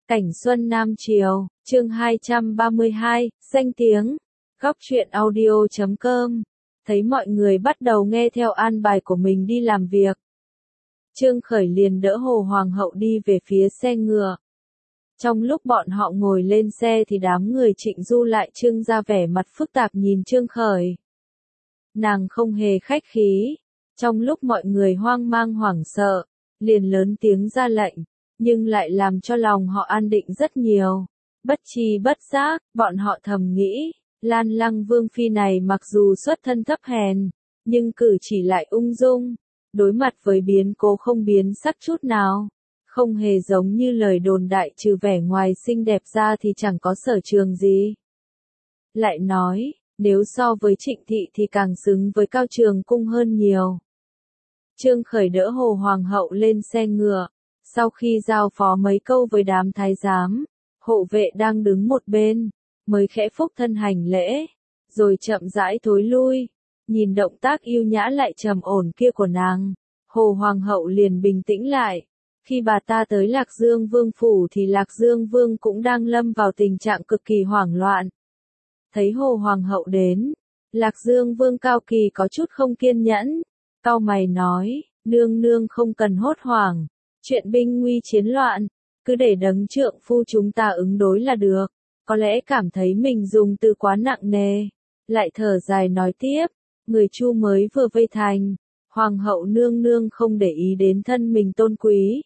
Cảnh Xuân Nam Triều, chương 232, danh tiếng. Góc truyện audio.com. Thấy mọi người bắt đầu nghe theo an bài của mình đi làm việc. Trương Khởi liền đỡ Hồ Hoàng hậu đi về phía xe ngựa. Trong lúc bọn họ ngồi lên xe thì đám người Trịnh Du lại trưng ra vẻ mặt phức tạp nhìn Trương Khởi. Nàng không hề khách khí. Trong lúc mọi người hoang mang hoảng sợ, liền lớn tiếng ra lệnh, nhưng lại làm cho lòng họ an định rất nhiều. Bất tri bất giác, bọn họ thầm nghĩ, Lan Lăng Vương Phi này mặc dù xuất thân thấp hèn, nhưng cử chỉ lại ung dung, đối mặt với biến cố không biến sắc chút nào, không hề giống như lời đồn đại trừ vẻ ngoài xinh đẹp ra thì chẳng có sở trường gì. Lại nói, nếu so với Trịnh Thị thì càng xứng với Cao Trường Cung hơn nhiều. Trương Khởi đỡ Hồ Hoàng hậu lên xe ngựa, sau khi giao phó mấy câu với đám thái giám, hộ vệ đang đứng một bên, mới khẽ phúc thân hành lễ, rồi chậm rãi thối lui. Nhìn động tác yêu nhã lại trầm ổn kia của nàng, Hồ Hoàng hậu liền bình tĩnh lại. Khi bà ta tới Lạc Dương Vương phủ thì Lạc Dương Vương cũng đang lâm vào tình trạng cực kỳ hoảng loạn. Thấy Hồ Hoàng hậu đến, Lạc Dương Vương Cao Kỳ có chút không kiên nhẫn, cau mày nói, nương nương không cần hốt hoảng, chuyện binh nguy chiến loạn, cứ để đấng trượng phu chúng ta ứng đối là được. Có lẽ cảm thấy mình dùng từ quá nặng nề, lại thở dài nói tiếp, người Chu mới vừa vây thành, Hoàng hậu nương nương không để ý đến thân mình tôn quý,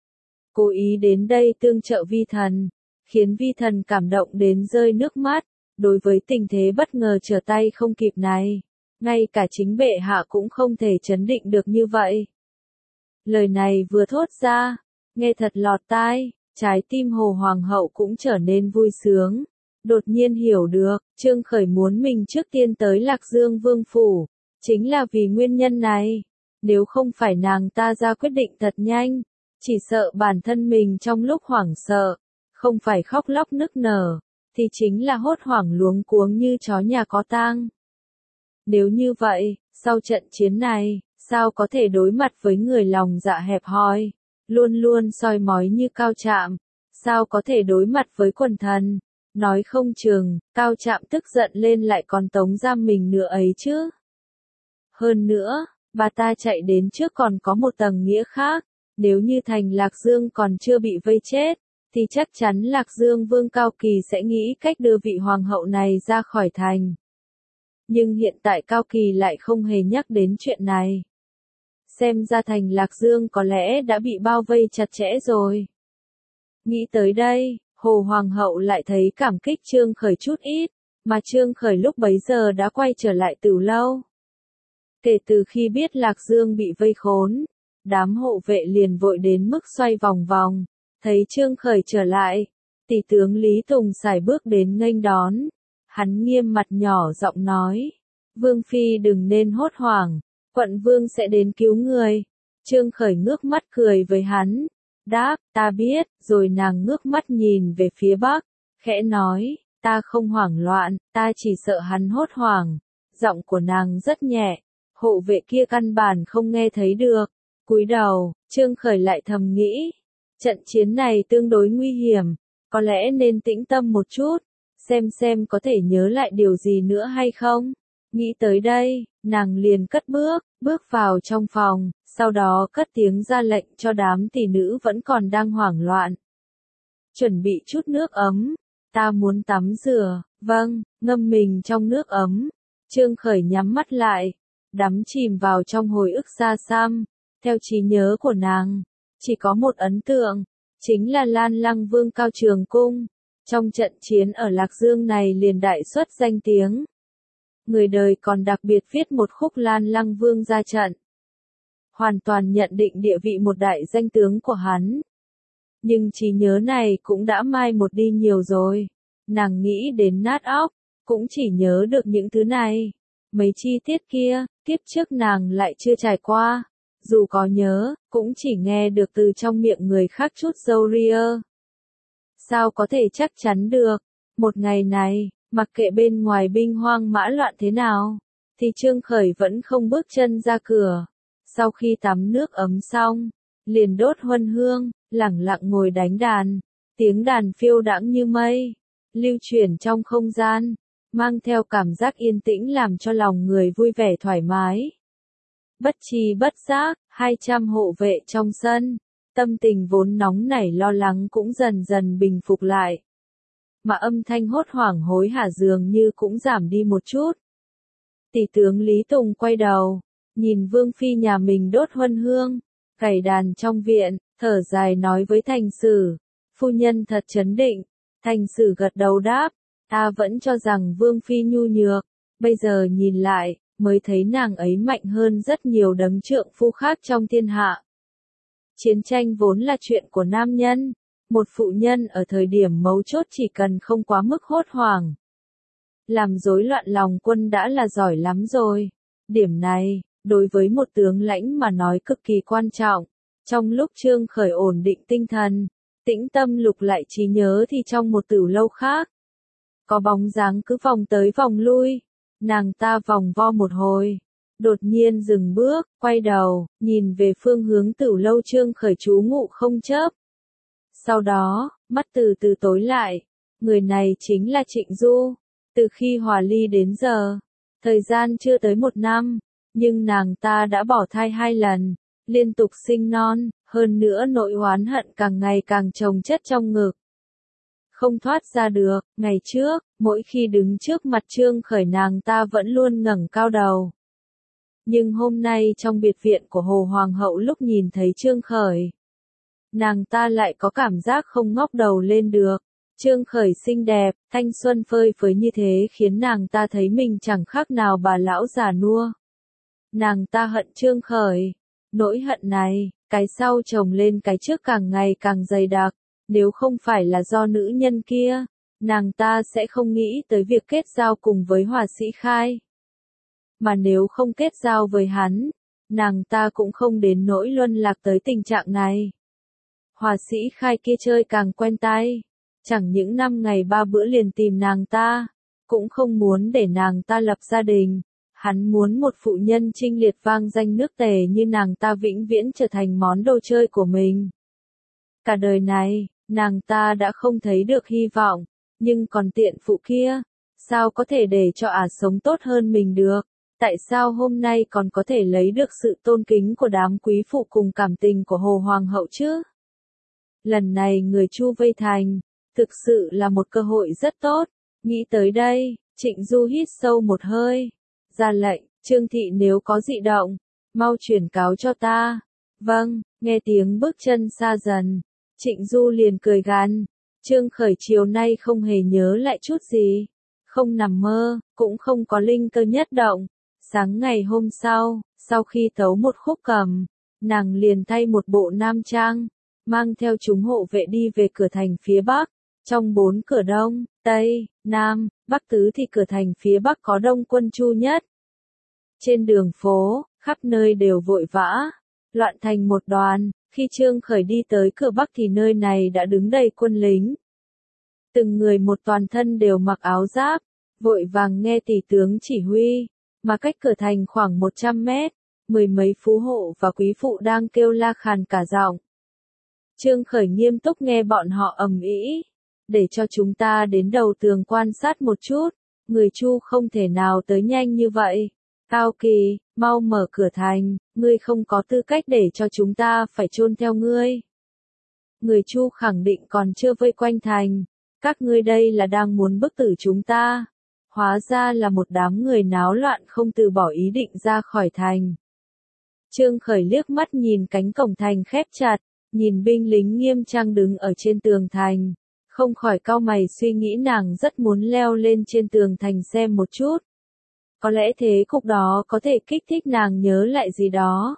cố ý đến đây tương trợ vi thần, khiến vi thần cảm động đến rơi nước mắt. Đối với tình thế bất ngờ trở tay không kịp này, ngay cả chính bệ hạ cũng không thể chấn định được như vậy. Lời này vừa thốt ra, nghe thật lọt tai, trái tim Hồ Hoàng hậu cũng trở nên vui sướng. Đột nhiên hiểu được, Trương Khởi muốn mình trước tiên tới Lạc Dương Vương phủ, chính là vì nguyên nhân này. Nếu không phải nàng ta ra quyết định thật nhanh, chỉ sợ bản thân mình trong lúc hoảng sợ, không phải khóc lóc nức nở, thì chính là hốt hoảng luống cuống như chó nhà có tang. Nếu như vậy, sau trận chiến này, sao có thể đối mặt với người lòng dạ hẹp hòi, luôn luôn soi mói như Cao Trạm, sao có thể đối mặt với quần thần, nói không chừng, Cao Trạm tức giận lên lại còn tống giam mình nữa ấy chứ. Hơn nữa, bà ta chạy đến trước còn có một tầng nghĩa khác, nếu như thành Lạc Dương còn chưa bị vây chết, thì chắc chắn Lạc Dương Vương Cao Kỳ sẽ nghĩ cách đưa vị hoàng hậu này ra khỏi thành. Nhưng hiện tại Cao Kỳ lại không hề nhắc đến chuyện này. Xem ra thành Lạc Dương có lẽ đã bị bao vây chặt chẽ rồi. Nghĩ tới đây, Hồ Hoàng hậu lại thấy cảm kích Trương Khởi chút ít, mà Trương Khởi lúc bấy giờ đã quay trở lại Tử Lâu. Kể từ khi biết Lạc Dương bị vây khốn, đám hộ vệ liền vội đến mức xoay vòng vòng. Thấy Trương Khởi trở lại, tỷ tướng Lý Tùng sải bước đến nghênh đón. Hắn nghiêm mặt nhỏ giọng nói, Vương Phi đừng nên hốt hoảng, quận Vương sẽ đến cứu người. Trương Khởi ngước mắt cười với hắn, đáp, ta biết, rồi nàng ngước mắt nhìn về phía bắc, khẽ nói, ta không hoảng loạn, ta chỉ sợ hắn hốt hoảng. Giọng của nàng rất nhẹ, hộ vệ kia căn bản không nghe thấy được. Cúi đầu, Trương Khởi lại thầm nghĩ, trận chiến này tương đối nguy hiểm, có lẽ nên tĩnh tâm một chút, xem có thể nhớ lại điều gì nữa hay không. Nghĩ tới đây, nàng liền cất bước vào trong phòng, sau đó cất tiếng ra lệnh cho đám tỷ nữ vẫn còn đang hoảng loạn. Chuẩn bị chút nước ấm, ta muốn tắm rửa, vâng, ngâm mình trong nước ấm. Trương Khởi nhắm mắt lại, đắm chìm vào trong hồi ức xa xăm. Theo trí nhớ của nàng, chỉ có một ấn tượng, chính là Lan Lăng Vương Cao Trường Cung. Trong trận chiến ở Lạc Dương này liền đại xuất danh tiếng. Người đời còn đặc biệt viết một khúc Lan Lăng Vương ra trận. Hoàn toàn nhận định địa vị một đại danh tướng của hắn. Nhưng trí nhớ này cũng đã mai một đi nhiều rồi. Nàng nghĩ đến nát óc, cũng chỉ nhớ được những thứ này. Mấy chi tiết kia, kiếp trước nàng lại chưa trải qua. Dù có nhớ, cũng chỉ nghe được từ trong miệng người khác chút râu ria. Sao có thể chắc chắn được, một ngày này, mặc kệ bên ngoài binh hoang mã loạn thế nào, thì Trương Khởi vẫn không bước chân ra cửa. Sau khi tắm nước ấm xong, liền đốt huân hương, lẳng lặng ngồi đánh đàn. Tiếng đàn phiêu đãng như mây, lưu chuyển trong không gian, mang theo cảm giác yên tĩnh làm cho lòng người vui vẻ thoải mái. Bất tri bất giác, 200 hộ vệ trong sân, tâm tình vốn nóng nảy lo lắng cũng dần dần bình phục lại. Mà âm thanh hốt hoảng hối hả dường như cũng giảm đi một chút. Tỷ tướng Lý Tùng quay đầu, nhìn Vương Phi nhà mình đốt huân hương, cày đàn trong viện, thở dài nói với Thành Sử, phu nhân thật trấn định. Thành Sử gật đầu đáp, ta vẫn cho rằng Vương Phi nhu nhược, bây giờ nhìn lại, mới thấy nàng ấy mạnh hơn rất nhiều đấng trượng phu khác trong thiên hạ. Chiến tranh vốn là chuyện của nam nhân, một phụ nhân ở thời điểm mấu chốt chỉ cần không quá mức hốt hoảng. Làm rối loạn lòng quân đã là giỏi lắm rồi. Điểm này, đối với một tướng lãnh mà nói cực kỳ quan trọng. Trong lúc Trương Khởi ổn định tinh thần, tĩnh tâm lục lại trí nhớ thì trong một tử lâu khác, có bóng dáng cứ vòng tới vòng lui, nàng ta vòng vo một hồi, đột nhiên dừng bước, quay đầu, nhìn về phương hướng tử lâu Trương Khởi trú ngụ không chớp. Sau đó, mắt từ từ tối lại, người này chính là Trịnh Du. Từ khi hòa ly đến giờ, thời gian chưa tới 1 năm, nhưng nàng ta đã bỏ thai 2 lần, liên tục sinh non, hơn nữa nỗi oán hận càng ngày càng chồng chất trong ngực. Không thoát ra được, ngày trước, mỗi khi đứng trước mặt Trương Khởi nàng ta vẫn luôn ngẩng cao đầu. Nhưng hôm nay trong biệt viện của Hồ Hoàng hậu lúc nhìn thấy Trương Khởi, nàng ta lại có cảm giác không ngóc đầu lên được. Trương Khởi xinh đẹp, thanh xuân phơi phới như thế khiến nàng ta thấy mình chẳng khác nào bà lão già nua. Nàng ta hận Trương Khởi. Nỗi hận này, cái sau chồng lên cái trước càng ngày càng dày đặc. Nếu không phải là do nữ nhân kia, nàng ta sẽ không nghĩ tới việc kết giao cùng với Hòa Sĩ Khai. Mà nếu không kết giao với hắn, nàng ta cũng không đến nỗi luân lạc tới tình trạng này. Hòa Sĩ Khai kia chơi càng quen tay. Chẳng những 5 ngày 3 bữa liền tìm nàng ta, cũng không muốn để nàng ta lập gia đình. Hắn muốn một phụ nhân trinh liệt vang danh nước Tề như nàng ta vĩnh viễn trở thành món đồ chơi của mình. Cả đời này, nàng ta đã không thấy được hy vọng, nhưng còn tiện phụ kia, sao có thể để cho ả sống tốt hơn mình được? Tại sao hôm nay còn có thể lấy được sự tôn kính của đám quý phụ cùng cảm tình của Hồ Hoàng hậu chứ? Lần này người Chu vây thành, thực sự là một cơ hội rất tốt. Nghĩ tới đây, Trịnh Du hít sâu một hơi, ra lệnh, Trương thị nếu có dị động, mau chuyển cáo cho ta. Vâng, nghe tiếng bước chân xa dần, Trịnh Du liền cười gằn, Trương Khởi chiều nay không hề nhớ lại chút gì, không nằm mơ, cũng không có linh cơ nhất động. Sáng ngày hôm sau khi tấu một khúc cầm, nàng liền thay một bộ nam trang, mang theo chúng hộ vệ đi về cửa thành phía Bắc. Trong 4 cửa Đông, Tây, Nam, Bắc tứ thì cửa thành phía Bắc có đông quân Chu nhất. Trên đường phố, khắp nơi đều vội vã, loạn thành một đoàn. Khi Trương Khởi đi tới cửa Bắc thì nơi này đã đứng đầy quân lính. Từng người một toàn thân đều mặc áo giáp, vội vàng nghe tỷ tướng chỉ huy, mà cách cửa thành khoảng 100 mét, 10 mấy phú hộ và quý phụ đang kêu la khàn cả giọng. Trương Khởi nghiêm túc nghe bọn họ ầm ĩ, để cho chúng ta đến đầu tường quan sát một chút, người Chu không thể nào tới nhanh như vậy. Cao Kỳ, mau mở cửa thành, ngươi không có tư cách để cho chúng ta phải chôn theo ngươi. Người Chu khẳng định còn chưa vây quanh thành, các ngươi đây là đang muốn bức tử chúng ta. Hóa ra là một đám người náo loạn không từ bỏ ý định ra khỏi thành. Trương Khởi liếc mắt nhìn cánh cổng thành khép chặt, nhìn binh lính nghiêm trang đứng ở trên tường thành, không khỏi cau mày suy nghĩ nàng rất muốn leo lên trên tường thành xem một chút. Có lẽ thế cục đó có thể kích thích nàng nhớ lại gì đó.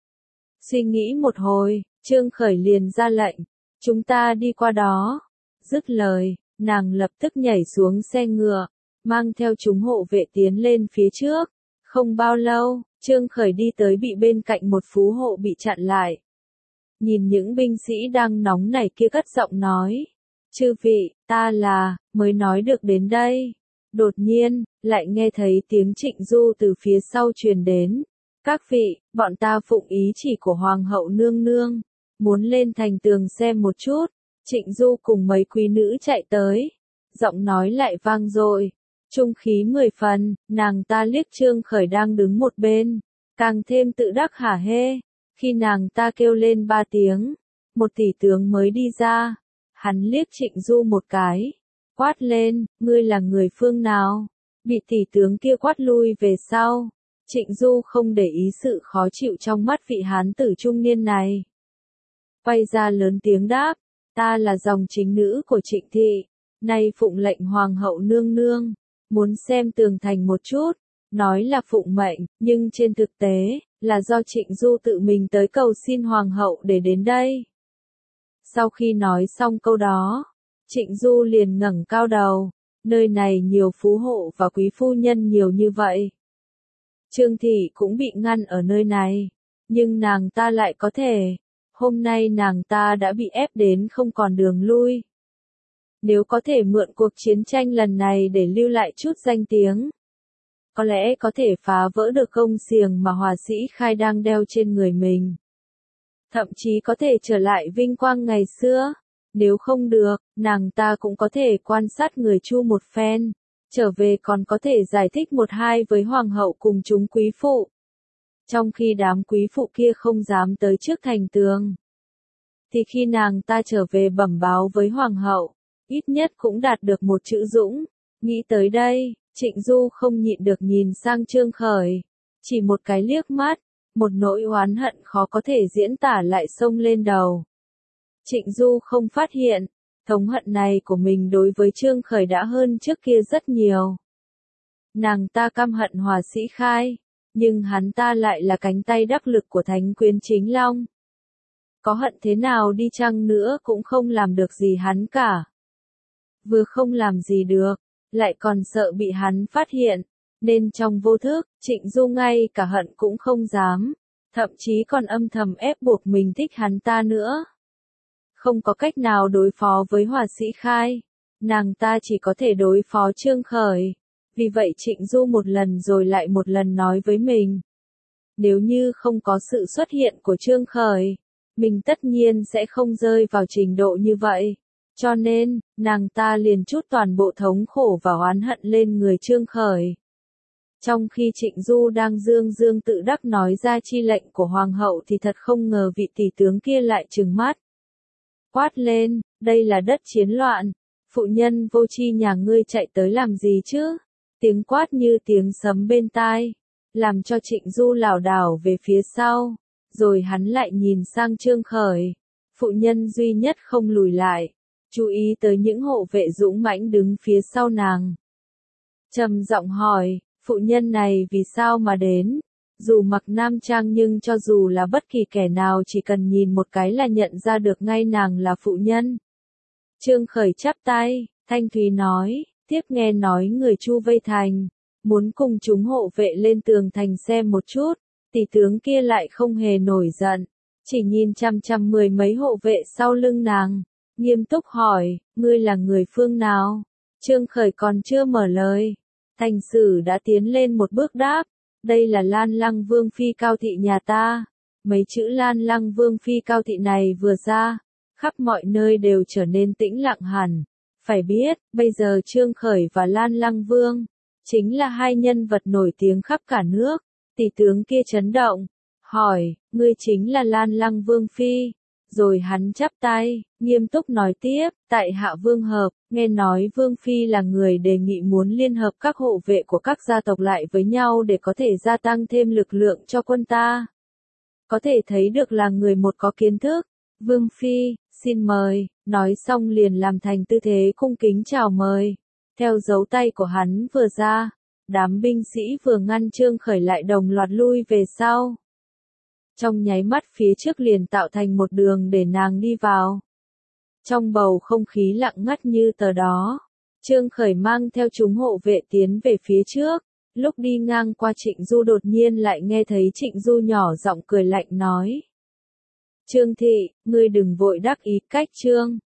Suy nghĩ một hồi, Trương Khởi liền ra lệnh, chúng ta đi qua đó. Dứt lời, nàng lập tức nhảy xuống xe ngựa, mang theo chúng hộ vệ tiến lên phía trước. Không bao lâu, Trương Khởi đi tới bị bên cạnh một phú hộ bị chặn lại. Nhìn những binh sĩ đang nóng nảy kia cất giọng nói, chư vị, ta là, mới nói được đến đây. Đột nhiên, lại nghe thấy tiếng Trịnh Du từ phía sau truyền đến. Các vị, bọn ta phụng ý chỉ của Hoàng hậu nương nương, muốn lên thành tường xem một chút. Trịnh Du cùng mấy quý nữ chạy tới, giọng nói lại vang dội, trung khí 10 phần, nàng ta liếc Trương Khởi đang đứng một bên, càng thêm tự đắc hả hê, khi nàng ta kêu lên 3 tiếng, một tỷ tướng mới đi ra, hắn liếc Trịnh Du một cái, quát lên, ngươi là người phương nào, bị tỷ tướng kia quát lui về sau, Trịnh Du không để ý sự khó chịu trong mắt vị hán tử trung niên này. Quay ra lớn tiếng đáp, ta là dòng chính nữ của Trịnh thị, nay phụng lệnh hoàng hậu nương nương, muốn xem tường thành một chút, nói là phụng mệnh, nhưng trên thực tế, là do Trịnh Du tự mình tới cầu xin hoàng hậu để đến đây. Sau khi nói xong câu đó, Trịnh Du liền ngẩng cao đầu, nơi này nhiều phú hộ và quý phu nhân nhiều như vậy. Trương thị cũng bị ngăn ở nơi này, nhưng nàng ta lại có thể, hôm nay nàng ta đã bị ép đến không còn đường lui. Nếu có thể mượn cuộc chiến tranh lần này để lưu lại chút danh tiếng, có lẽ có thể phá vỡ được công xiềng mà Hòa Sĩ Khai đang đeo trên người mình. Thậm chí có thể trở lại vinh quang ngày xưa. Nếu không được, nàng ta cũng có thể quan sát người Chu một phen, trở về còn có thể giải thích một hai với hoàng hậu cùng chúng quý phụ. Trong khi đám quý phụ kia không dám tới trước thành tường, thì khi nàng ta trở về bẩm báo với hoàng hậu, ít nhất cũng đạt được một chữ dũng. Nghĩ tới đây, Trịnh Du không nhịn được nhìn sang Trương Khởi, chỉ một cái liếc mắt, một nỗi oán hận khó có thể diễn tả lại xông lên đầu. Trịnh Du không phát hiện, thống hận này của mình đối với Trương Khởi đã hơn trước kia rất nhiều. Nàng ta căm hận Hòa Sĩ Khai, nhưng hắn ta lại là cánh tay đắc lực của Thánh Quyến Chính Long. Có hận thế nào đi chăng nữa cũng không làm được gì hắn cả. Vừa không làm gì được, lại còn sợ bị hắn phát hiện, nên trong vô thức, Trịnh Du ngay cả hận cũng không dám, thậm chí còn âm thầm ép buộc mình thích hắn ta nữa. Không có cách nào đối phó với Hòa Sĩ Khai, nàng ta chỉ có thể đối phó Trương Khởi. Vì vậy Trịnh Du một lần rồi lại một lần nói với mình, nếu như không có sự xuất hiện của Trương Khởi, mình tất nhiên sẽ không rơi vào trình độ như vậy. Cho nên, nàng ta liền trút toàn bộ thống khổ và oán hận lên người Trương Khởi. Trong khi Trịnh Du đang dương dương tự đắc nói ra chi lệnh của hoàng hậu thì thật không ngờ vị tỷ tướng kia lại trừng mắt. Quát lên, đây là đất chiến loạn, phụ nhân vô tri nhà ngươi chạy tới làm gì chứ? Tiếng quát như tiếng sấm bên tai, làm cho Trịnh Du lảo đảo về phía sau, rồi hắn lại nhìn sang Trương Khởi, phụ nhân duy nhất không lùi lại, chú ý tới những hộ vệ dũng mãnh đứng phía sau nàng. Trầm giọng hỏi, phụ nhân này vì sao mà đến? Dù mặc nam trang nhưng cho dù là bất kỳ kẻ nào chỉ cần nhìn một cái là nhận ra được ngay nàng là phụ nhân. Trương Khởi chắp tay, thanh thúy nói, tiếp nghe nói người Chu vây thành, muốn cùng chúng hộ vệ lên tường thành xem một chút, tỷ tướng kia lại không hề nổi giận, chỉ nhìn chăm chăm mười mấy hộ vệ sau lưng nàng, nghiêm túc hỏi, ngươi là người phương nào? Trương Khởi còn chưa mở lời, thành sử đã tiến lên một bước đáp, đây là Lan Lăng Vương Phi Cao Thị nhà ta. Mấy chữ Lan Lăng Vương Phi Cao Thị này vừa ra, khắp mọi nơi đều trở nên tĩnh lặng hẳn. Phải biết, bây giờ Trương Khởi và Lan Lăng Vương, chính là hai nhân vật nổi tiếng khắp cả nước. Tỷ tướng kia chấn động, hỏi, ngươi chính là Lan Lăng Vương Phi. Rồi hắn chắp tay, nghiêm túc nói tiếp, tại hạ Vương Hợp, nghe nói Vương Phi là người đề nghị muốn liên hợp các hộ vệ của các gia tộc lại với nhau để có thể gia tăng thêm lực lượng cho quân ta. Có thể thấy được là người một có kiến thức. Vương Phi, xin mời, nói xong liền làm thành tư thế cung kính chào mời. Theo dấu tay của hắn vừa ra, đám binh sĩ vừa ngăn Trương Khởi lại đồng loạt lui về sau. Trong nháy mắt phía trước liền tạo thành một đường để nàng đi vào. Trong bầu không khí lặng ngắt như tờ đó, Trương Khởi mang theo chúng hộ vệ tiến về phía trước. Lúc đi ngang qua Trịnh Du đột nhiên lại nghe thấy Trịnh Du nhỏ giọng cười lạnh nói. Trương thị, ngươi đừng vội đắc ý cách Trương.